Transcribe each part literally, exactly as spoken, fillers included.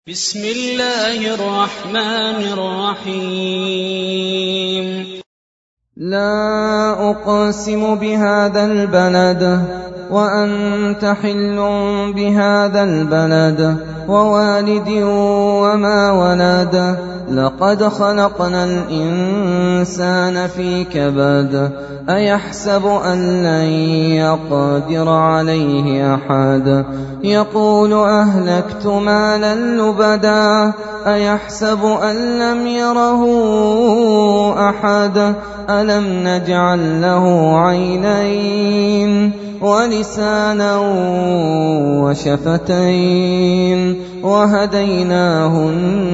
بسم الله الرحمن الرحيم لا أقسم بهذا البلد وأنت حل بهذا البلد ووالد وما ولد لقد خلقنا الإنسان في كبد أيحسب أن لن يقدر عليه أحد يقول أهلكت مالا لبدا أيحسب أن لم يره أحد ألم نجعل له عينين ولسانا وشفتين وهديناه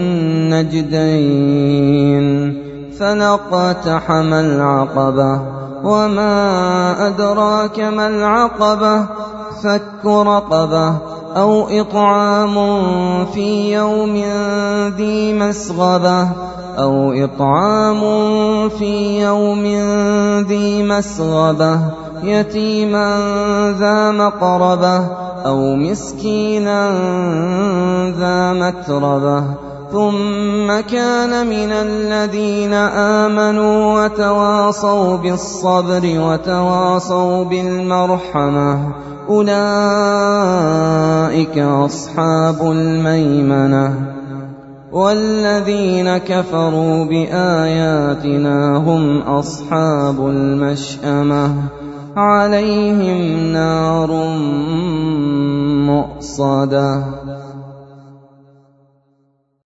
النجدين فلاقتحم العقبة وما أدراك ما العقبة فك رقبة أو إطعام في يوم ذي مسغبة أو إطعام في يوم ذي مسغبة يتيما ذا مقربة أو مسكينا ذا متربة ثم كان من الذين آمنوا وتواصوا بالصبر وتواصوا بالمرحمة أولئك أصحاب الميمنة والذين كفروا بآياتنا هم أصحاب المشأمة عليهم نار مؤصدة.